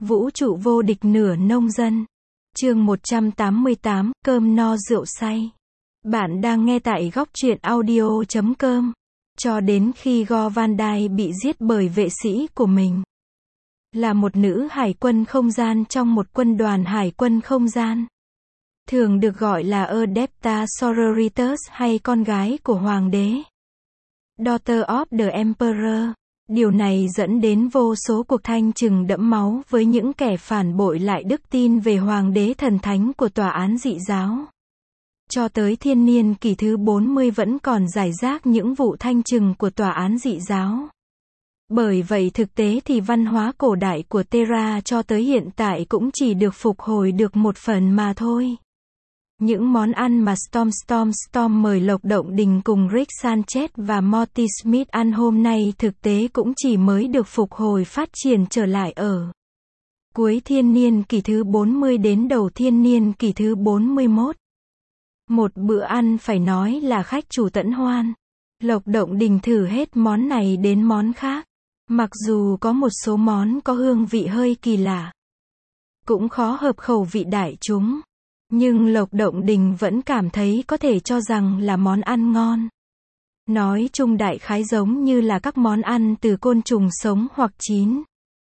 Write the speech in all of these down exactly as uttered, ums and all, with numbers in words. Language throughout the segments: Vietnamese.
Vũ trụ vô địch nửa nông dân. Chương một trăm tám mươi tám, cơm no rượu say. Bạn đang nghe tại góc truyện audio chấm com. Cho đến khi Go Van Dyne bị giết bởi vệ sĩ của mình. Là một nữ hải quân không gian trong một quân đoàn hải quân không gian. Thường được gọi là Adepta Sororitas hay con gái của hoàng đế. Daughter of the Emperor. Điều này dẫn đến vô số cuộc thanh trừng đẫm máu với những kẻ phản bội lại đức tin về hoàng đế thần thánh của tòa án dị giáo. Cho tới thiên niên kỷ thứ bốn mươi vẫn còn rải rác những vụ thanh trừng của tòa án dị giáo. Bởi vậy thực tế thì văn hóa cổ đại của Terra cho tới hiện tại cũng chỉ được phục hồi được một phần mà thôi. Những món ăn mà Storm Storm Storm mời Lộc Động Đình cùng Rick Sanchez và Morty Smith ăn hôm nay thực tế cũng chỉ mới được phục hồi phát triển trở lại ở cuối thiên niên kỷ thứ bốn mươi đến đầu thiên niên kỷ thứ bốn mươi mốt. Một bữa ăn phải nói là khách chủ tận hoan. Lộc Động Đình thử hết món này đến món khác. Mặc dù có một số món có hương vị hơi kỳ lạ, cũng khó hợp khẩu vị đại chúng. Nhưng Lộc Động Đình vẫn cảm thấy có thể cho rằng là món ăn ngon. Nói chung đại khái giống như là các món ăn từ côn trùng sống hoặc chín.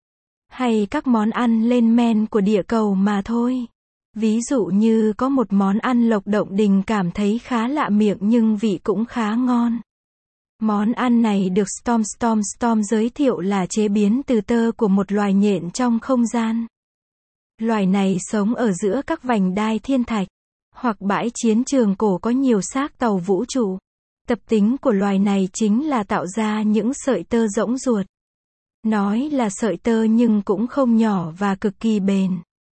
Hay các món ăn lên men của địa cầu mà thôi. Ví dụ như có một món ăn Lộc Động Đình cảm thấy khá lạ miệng nhưng vị cũng khá ngon. Món ăn này được Storm Storm Storm giới thiệu là chế biến từ tơ của một loài nhện trong không gian. Loài này sống ở giữa các vành đai thiên thạch, hoặc bãi chiến trường cổ có nhiều xác tàu vũ trụ. Tập tính của loài này chính là tạo ra những sợi tơ rỗng ruột. Nói là sợi tơ nhưng cũng không nhỏ và cực kỳ bền.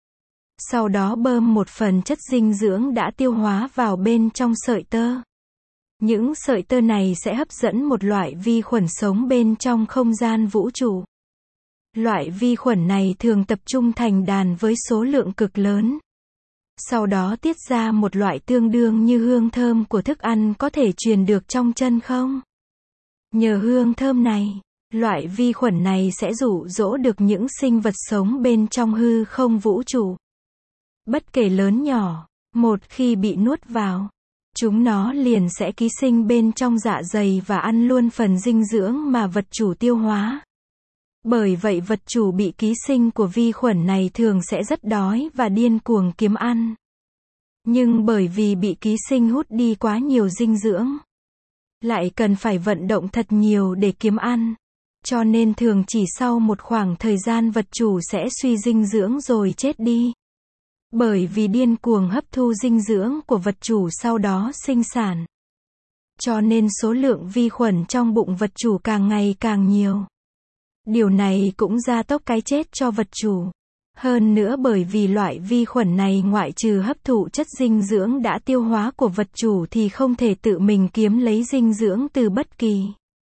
Sau đó bơm một phần chất dinh dưỡng đã tiêu hóa vào bên trong sợi tơ. Những sợi tơ này sẽ hấp dẫn một loại vi khuẩn sống bên trong không gian vũ trụ. Loại vi khuẩn này thường tập trung thành đàn với số lượng cực lớn. Sau đó tiết ra một loại tương đương như hương thơm của thức ăn có thể truyền được trong chân không. Nhờ hương thơm này, loại vi khuẩn này sẽ dụ dỗ được những sinh vật sống bên trong hư không vũ trụ. Bất kể lớn nhỏ, một khi bị nuốt vào, chúng nó liền sẽ ký sinh bên trong dạ dày và ăn luôn phần dinh dưỡng mà vật chủ tiêu hóa. Bởi vậy vật chủ bị ký sinh của vi khuẩn này thường sẽ rất đói và điên cuồng kiếm ăn. Nhưng bởi vì bị ký sinh hút đi quá nhiều dinh dưỡng, lại cần phải vận động thật nhiều để kiếm ăn. Cho nên thường chỉ sau một khoảng thời gian vật chủ sẽ suy dinh dưỡng rồi chết đi. Bởi vì điên cuồng hấp thu dinh dưỡng của vật chủ sau đó sinh sản. Cho nên số lượng vi khuẩn trong bụng vật chủ càng ngày càng nhiều. Điều này cũng gia tốc cái chết cho vật chủ. Hơn nữa bởi vì loại vi khuẩn này ngoại trừ hấp thụ chất dinh dưỡng đã tiêu hóa của vật chủ thì không thể tự mình kiếm lấy dinh dưỡng từ bất kỳ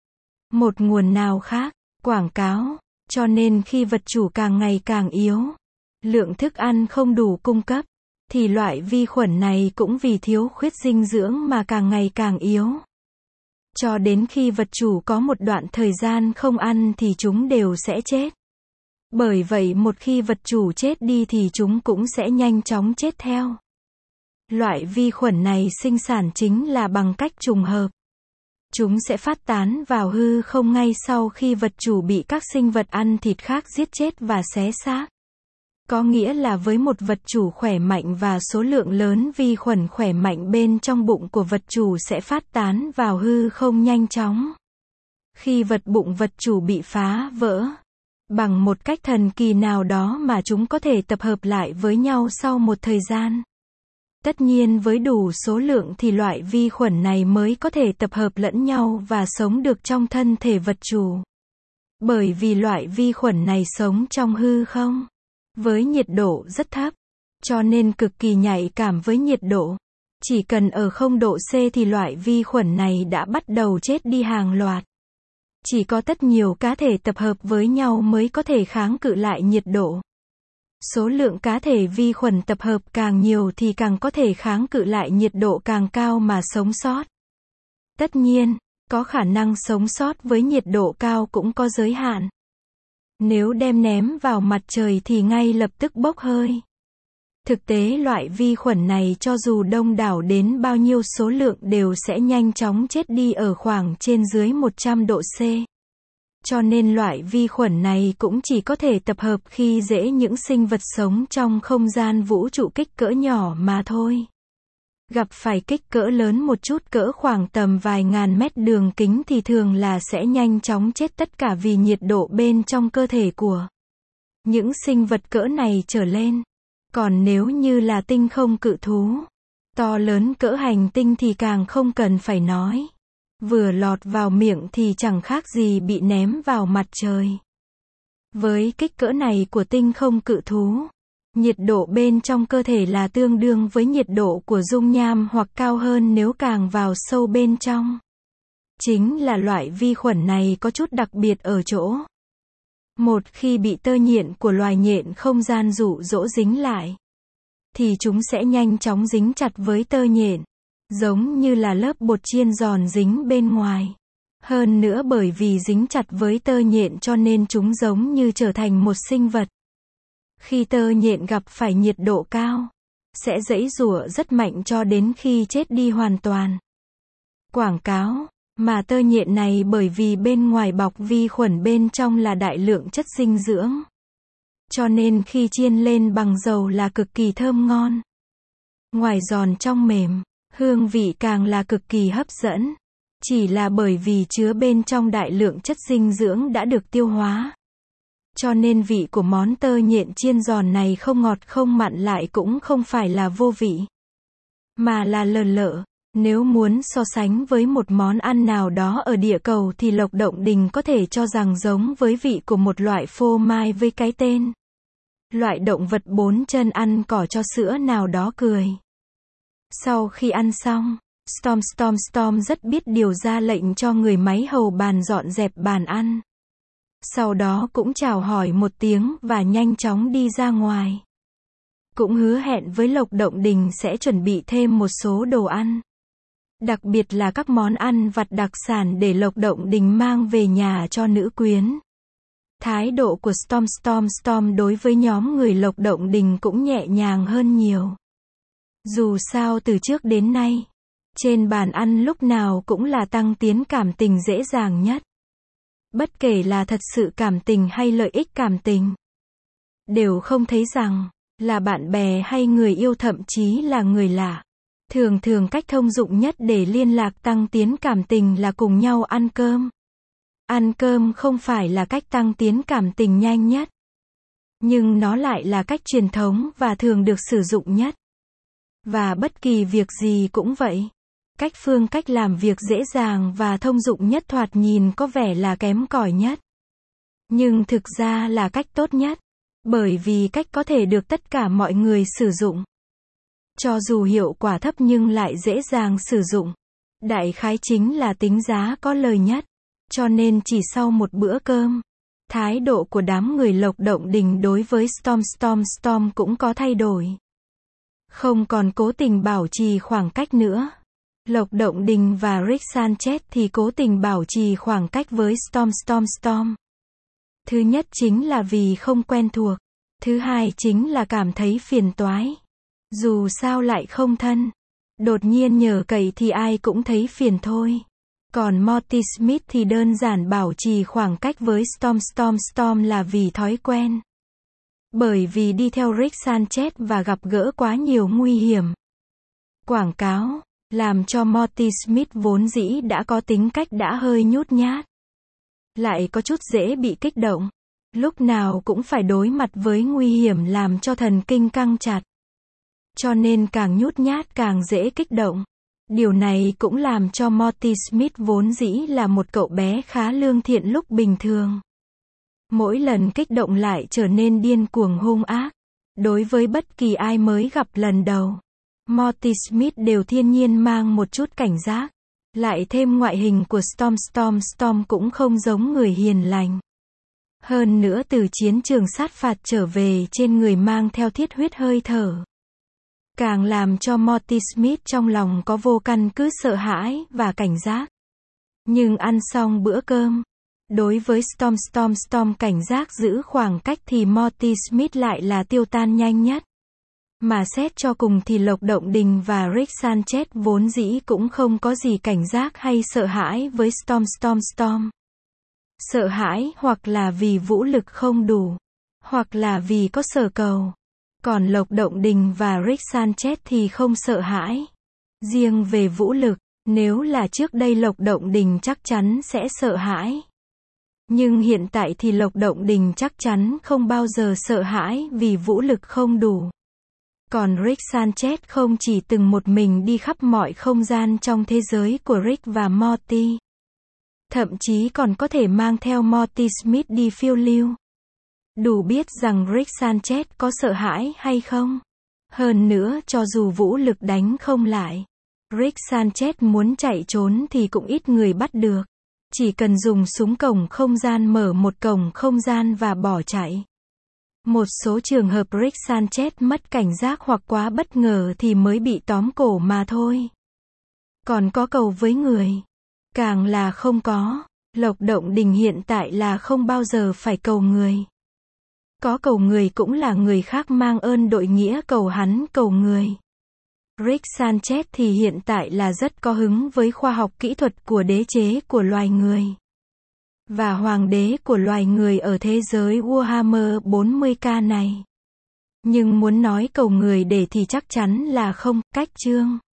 một nguồn nào khác. Quảng cáo. Cho nên khi vật chủ càng ngày càng yếu, lượng thức ăn không đủ cung cấp, thì loại vi khuẩn này cũng vì thiếu khuyết dinh dưỡng mà càng ngày càng yếu. Cho đến khi vật chủ có một đoạn thời gian không ăn thì chúng đều sẽ chết. Bởi vậy một khi vật chủ chết đi thì chúng cũng sẽ nhanh chóng chết theo. Loại vi khuẩn này sinh sản chính là bằng cách trùng hợp. Chúng sẽ phát tán vào hư không ngay sau khi vật chủ bị các sinh vật ăn thịt khác giết chết và xé xác. Có nghĩa là với một vật chủ khỏe mạnh và số lượng lớn vi khuẩn khỏe mạnh bên trong bụng của vật chủ sẽ phát tán vào hư không nhanh chóng. Khi vật bụng vật chủ bị phá vỡ, bằng một cách thần kỳ nào đó mà chúng có thể tập hợp lại với nhau sau một thời gian. Tất nhiên với đủ số lượng thì loại vi khuẩn này mới có thể tập hợp lẫn nhau và sống được trong thân thể vật chủ. Bởi vì loại vi khuẩn này sống trong hư không, với nhiệt độ rất thấp, cho nên cực kỳ nhạy cảm với nhiệt độ. Chỉ cần ở không độ C thì loại vi khuẩn này đã bắt đầu chết đi hàng loạt. Chỉ có rất nhiều cá thể tập hợp với nhau mới có thể kháng cự lại nhiệt độ. Số lượng cá thể vi khuẩn tập hợp càng nhiều thì càng có thể kháng cự lại nhiệt độ càng cao mà sống sót. Tất nhiên, có khả năng sống sót với nhiệt độ cao cũng có giới hạn. Nếu đem ném vào mặt trời thì ngay lập tức bốc hơi. Thực tế loại vi khuẩn này cho dù đông đảo đến bao nhiêu số lượng đều sẽ nhanh chóng chết đi ở khoảng trên dưới một trăm độ C. Cho nên loại vi khuẩn này cũng chỉ có thể tập hợp khi dễ những sinh vật sống trong không gian vũ trụ kích cỡ nhỏ mà thôi. Gặp phải kích cỡ lớn một chút cỡ khoảng tầm vài ngàn mét đường kính thì thường là sẽ nhanh chóng chết tất cả vì nhiệt độ bên trong cơ thể của những sinh vật cỡ này trở lên. Còn nếu như là tinh không cự thú, to lớn cỡ hành tinh thì càng không cần phải nói. Vừa lọt vào miệng thì chẳng khác gì bị ném vào mặt trời. Với kích cỡ này của tinh không cự thú, nhiệt độ bên trong cơ thể là tương đương với nhiệt độ của dung nham hoặc cao hơn nếu càng vào sâu bên trong. Chính là loại vi khuẩn này có chút đặc biệt ở chỗ. Một khi bị tơ nhện của loài nhện không gian dụ dỗ dính lại, thì chúng sẽ nhanh chóng dính chặt với tơ nhện, giống như là lớp bột chiên giòn dính bên ngoài. Hơn nữa bởi vì dính chặt với tơ nhện cho nên chúng giống như trở thành một sinh vật. Khi tơ nhện gặp phải nhiệt độ cao, sẽ giãy giụa rất mạnh cho đến khi chết đi hoàn toàn. Quảng cáo, mà tơ nhện này bởi vì bên ngoài bọc vi khuẩn bên trong là đại lượng chất dinh dưỡng. Cho nên khi chiên lên bằng dầu là cực kỳ thơm ngon. Ngoài giòn trong mềm, hương vị càng là cực kỳ hấp dẫn. Chỉ là bởi vì chứa bên trong đại lượng chất dinh dưỡng đã được tiêu hóa. Cho nên vị của món tơ nhện chiên giòn này không ngọt không mặn lại cũng không phải là vô vị, mà là lờ lợ. Nếu muốn so sánh với một món ăn nào đó ở địa cầu thì Lộc Động Đình có thể cho rằng giống với vị của một loại phô mai với cái tên loại động vật bốn chân ăn cỏ cho sữa nào đó cười. Sau khi ăn xong, Storm Storm Storm rất biết điều ra lệnh cho người máy hầu bàn dọn dẹp bàn ăn. Sau đó cũng chào hỏi một tiếng và nhanh chóng đi ra ngoài. Cũng hứa hẹn với Lộc Động Đình sẽ chuẩn bị thêm một số đồ ăn. Đặc biệt là các món ăn vặt đặc sản để Lộc Động Đình mang về nhà cho nữ quyến. Thái độ của Storm Storm Storm đối với nhóm người Lộc Động Đình cũng nhẹ nhàng hơn nhiều. Dù sao từ trước đến nay, trên bàn ăn lúc nào cũng là tăng tiến cảm tình dễ dàng nhất. Bất kể là thật sự cảm tình hay lợi ích cảm tình, đều không thấy rằng là bạn bè hay người yêu thậm chí là người lạ. Thường thường cách thông dụng nhất để liên lạc tăng tiến cảm tình là cùng nhau ăn cơm. Ăn cơm không phải là cách tăng tiến cảm tình nhanh nhất, nhưng nó lại là cách truyền thống và thường được sử dụng nhất. Và bất kỳ việc gì cũng vậy. Cách phương cách làm việc dễ dàng và thông dụng nhất thoạt nhìn có vẻ là kém cỏi nhất, nhưng thực ra là cách tốt nhất, bởi vì cách có thể được tất cả mọi người sử dụng. Cho dù hiệu quả thấp nhưng lại dễ dàng sử dụng. Đại khái chính là tính giá có lời nhất. Cho nên chỉ sau một bữa cơm, thái độ của đám người Lộc Động Đình đối với Storm Storm Storm cũng có thay đổi. Không còn cố tình bảo trì khoảng cách nữa. Lộc Động Đình và Rick Sanchez thì cố tình bảo trì khoảng cách với Storm Storm Storm. Thứ nhất chính là vì không quen thuộc. Thứ hai chính là cảm thấy phiền toái. Dù sao lại không thân. Đột nhiên nhờ cậy thì ai cũng thấy phiền thôi. Còn Morty Smith thì đơn giản bảo trì khoảng cách với Storm Storm Storm là vì thói quen. Bởi vì đi theo Rick Sanchez và gặp gỡ quá nhiều nguy hiểm. Quảng cáo, làm cho Morty Smith vốn dĩ đã có tính cách đã hơi nhút nhát. Lại có chút dễ bị kích động. Lúc nào cũng phải đối mặt với nguy hiểm làm cho thần kinh căng chặt. Cho nên càng nhút nhát càng dễ kích động. Điều này cũng làm cho Morty Smith vốn dĩ là một cậu bé khá lương thiện lúc bình thường. Mỗi lần kích động lại trở nên điên cuồng hung ác. Đối với bất kỳ ai mới gặp lần đầu, Morty Smith đều thiên nhiên mang một chút cảnh giác. Lại thêm ngoại hình của Storm Storm Storm cũng không giống người hiền lành. Hơn nữa từ chiến trường sát phạt trở về trên người mang theo thiết huyết hơi thở. Càng làm cho Morty Smith trong lòng có vô căn cứ sợ hãi và cảnh giác. Nhưng ăn xong bữa cơm, Đối với Storm Storm Storm cảnh giác giữ khoảng cách thì Morty Smith lại là tiêu tan nhanh nhất. Mà xét cho cùng thì Lộc Động Đình và Rick Sanchez vốn dĩ cũng không có gì cảnh giác hay sợ hãi với Storm Storm Storm. Sợ hãi hoặc là vì vũ lực không đủ, hoặc là vì có sở cầu. Còn Lộc Động Đình và Rick Sanchez thì không sợ hãi. Riêng về vũ lực, nếu là trước đây Lộc Động Đình chắc chắn sẽ sợ hãi. Nhưng hiện tại thì Lộc Động Đình chắc chắn không bao giờ sợ hãi vì vũ lực không đủ. Còn Rick Sanchez không chỉ từng một mình đi khắp mọi không gian trong thế giới của Rick và Morty. Thậm chí còn có thể mang theo Morty Smith đi phiêu lưu. Đủ biết rằng Rick Sanchez có sợ hãi hay không. Hơn nữa cho dù vũ lực đánh không lại, Rick Sanchez muốn chạy trốn thì cũng ít người bắt được. Chỉ cần dùng súng cổng không gian mở một cổng không gian và bỏ chạy. Một số trường hợp Rick Sanchez mất cảnh giác hoặc quá bất ngờ thì mới bị tóm cổ mà thôi. Còn có cầu với người, càng là không có. Lộc Động Đình hiện tại là không bao giờ phải cầu người. Có cầu người cũng là người khác mang ơn đội nghĩa cầu hắn cầu người. Rick Sanchez thì hiện tại là rất có hứng với khoa học kỹ thuật của đế chế của loài người. Và hoàng đế của loài người ở thế giới Warhammer bốn mươi K này. Nhưng muốn nói cầu người để thì chắc chắn là không, cách chương.